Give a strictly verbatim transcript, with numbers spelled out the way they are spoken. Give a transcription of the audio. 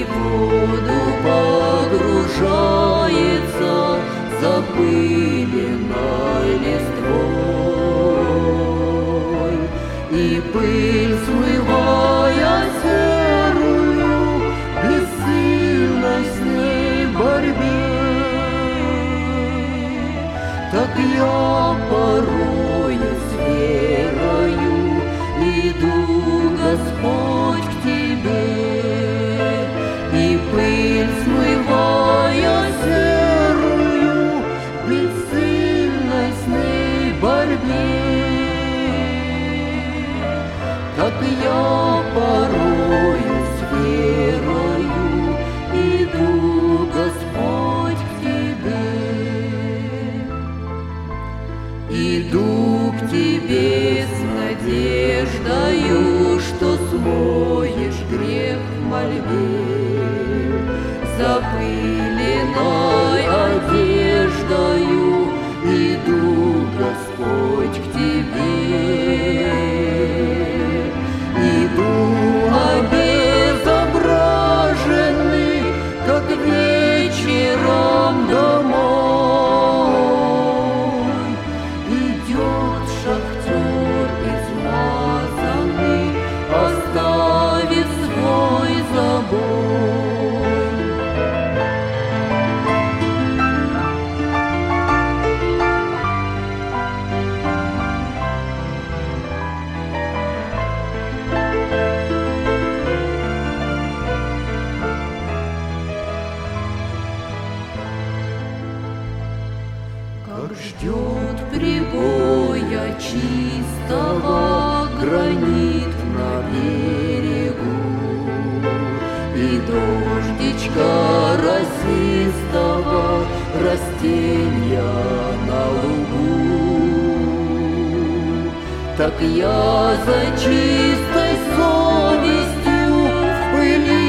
и в воду погружается запыленной листвой, и пыль, смывая серую, бессильной с ней борьбе. Так я порою с верою иду, Господь, к Тебе, и пыль, смывая серую, бессильной с ней борьбе. Так я порою с верою иду, Господь, к Тебе. Иду к Тебе с надеждою, что смоешь грех в мольбе, запыленной одеждою иду, Господь, к Тебе. Иду обезображенный, как вечером домой. Идет шахтер измазанный, оставив свой забой. Как ждет прибоя чистого гранит на берегу, и дождичка росистого растенья на лугу. Так я за чистой совестью в пыли